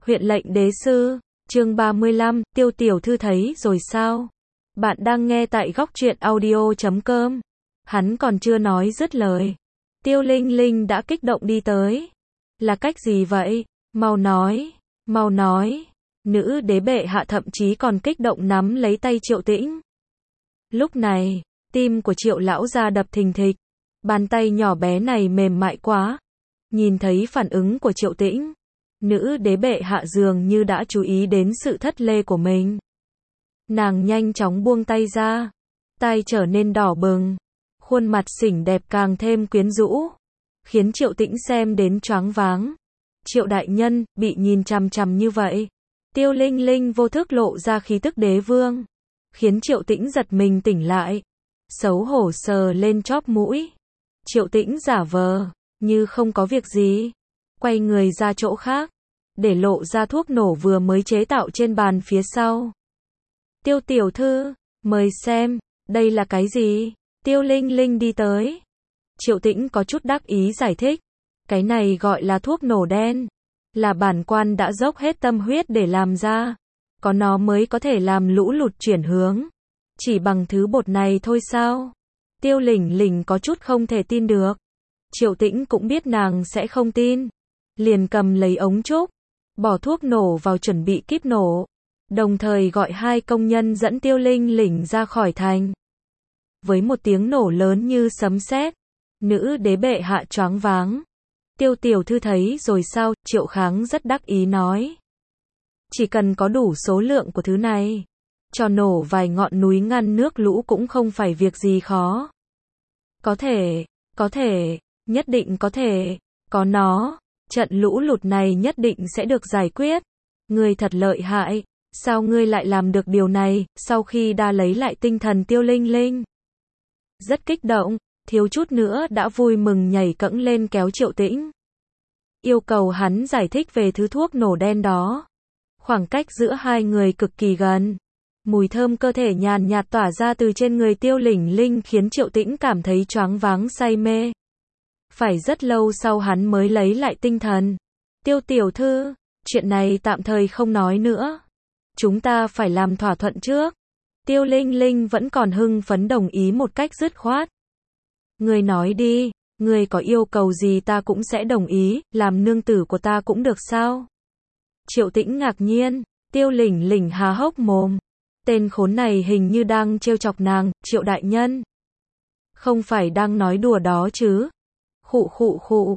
Huyện lệnh đế sư, chương 35, Tiêu tiểu thư thấy rồi sao? Bạn đang nghe tại góc truyện audio.com. Hắn còn chưa nói dứt lời. Tiêu Linh Linh đã kích động đi tới. Là cách gì vậy? Mau nói, mau nói. Nữ đế bệ hạ thậm chí còn kích động nắm lấy tay Triệu Tĩnh. Lúc này, tim của Triệu lão gia đập thình thịch. Bàn tay nhỏ bé này mềm mại quá. Nhìn thấy phản ứng của Triệu Tĩnh, nữ đế bệ hạ dường như đã chú ý đến sự thất lễ của mình. Nàng nhanh chóng buông tay ra, tay trở nên đỏ bừng, khuôn mặt xinh đẹp càng thêm quyến rũ, khiến Triệu Tĩnh xem đến choáng váng. Triệu đại nhân, bị nhìn chằm chằm như vậy. Tiêu Linh Linh vô thức lộ ra khí tức đế vương, khiến Triệu Tĩnh giật mình tỉnh lại, xấu hổ sờ lên chóp mũi. Triệu Tĩnh giả vờ như không có việc gì, quay người ra chỗ khác, để lộ ra thuốc nổ vừa mới chế tạo trên bàn phía sau. Tiêu tiểu thư, mời xem, đây là cái gì? Tiêu Linh Linh đi tới. Triệu Tĩnh có chút đắc ý giải thích, cái này gọi là thuốc nổ đen, là bản quan đã dốc hết tâm huyết để làm ra, có nó mới có thể làm lũ lụt chuyển hướng. Chỉ bằng thứ bột này thôi sao? Tiêu Lỉnh Lỉnh có chút không thể tin được. Triệu Tĩnh cũng biết nàng sẽ không tin, liền cầm lấy ống trúc, bỏ thuốc nổ vào chuẩn bị kíp nổ, đồng thời gọi hai công nhân dẫn Tiêu Linh Lỉnh ra khỏi thành. Với một tiếng nổ lớn như sấm sét, nữ đế bệ hạ choáng váng. Tiêu tiểu thư thấy rồi sao? Triệu Kháng rất đắc ý nói. Chỉ cần có đủ số lượng của thứ này, cho nổ vài ngọn núi ngăn nước lũ cũng không phải việc gì khó. Có thể, nhất định có thể, có nó, trận lũ lụt này nhất định sẽ được giải quyết. Ngươi thật lợi hại, sao ngươi lại làm được điều này? Sau khi đã lấy lại tinh thần, Tiêu Linh Linh rất kích động, thiếu chút nữa đã vui mừng nhảy cẫng lên kéo Triệu Tĩnh, yêu cầu hắn giải thích về thứ thuốc nổ đen đó. Khoảng cách giữa hai người cực kỳ gần, mùi thơm cơ thể nhàn nhạt tỏa ra từ trên người Tiêu Lỉnh Linh khiến Triệu Tĩnh cảm thấy choáng váng say mê. Phải rất lâu sau hắn mới lấy lại tinh thần. Tiêu tiểu thư, chuyện này tạm thời không nói nữa, chúng ta phải làm thỏa thuận trước. Tiêu Linh Linh vẫn còn hưng phấn đồng ý một cách dứt khoát. Ngươi nói đi, ngươi có yêu cầu gì ta cũng sẽ đồng ý, làm nương tử của ta cũng được sao? Triệu Tĩnh ngạc nhiên, Tiêu Lỉnh Lỉnh há hốc mồm. Tên khốn này hình như đang trêu chọc nàng. Triệu đại nhân, không phải đang nói đùa đó chứ? Khụ,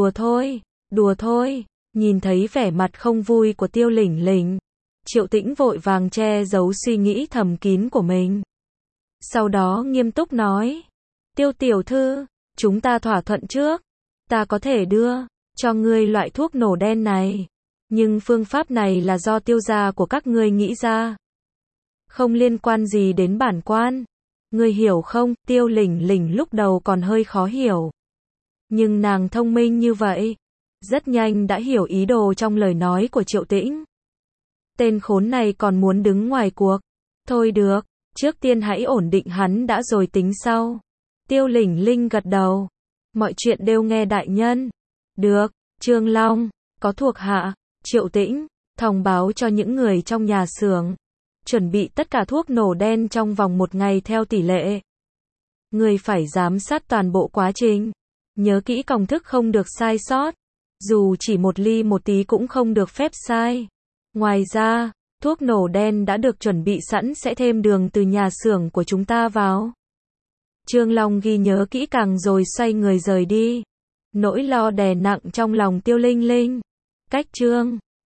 đùa thôi. Nhìn thấy vẻ mặt không vui của Tiêu Lỉnh Lỉnh, Triệu Tĩnh vội vàng che giấu suy nghĩ thầm kín của mình. Sau đó nghiêm túc nói, Tiêu tiểu thư, chúng ta thỏa thuận trước, ta có thể đưa cho ngươi loại thuốc nổ đen này, nhưng phương pháp này là do tiêu gia của các ngươi nghĩ ra, không liên quan gì đến bản quan. Ngươi hiểu không? Tiêu Lỉnh Lỉnh lúc đầu còn hơi khó hiểu, nhưng nàng thông minh như vậy, rất nhanh đã hiểu ý đồ trong lời nói của Triệu Tĩnh. Tên khốn này còn muốn đứng ngoài cuộc. Thôi được, trước tiên hãy ổn định hắn đã rồi tính sau. Tiêu Lỉnh Linh gật đầu. Mọi chuyện đều nghe đại nhân. Được, Trương Long, có thuộc hạ. Triệu Tĩnh thông báo cho những người trong nhà xưởng, chuẩn bị tất cả thuốc nổ đen trong vòng 1 ngày theo tỷ lệ. Người phải giám sát toàn bộ quá trình. Nhớ kỹ công thức không được sai sót. Dù chỉ một ly một tí cũng không được phép sai. Ngoài ra, thuốc nổ đen đã được chuẩn bị sẵn sẽ thêm đường từ nhà xưởng của chúng ta vào. Trương Long ghi nhớ kỹ càng rồi xoay người rời đi. Nỗi lo đè nặng trong lòng Tiêu Linh Linh. Cách Trương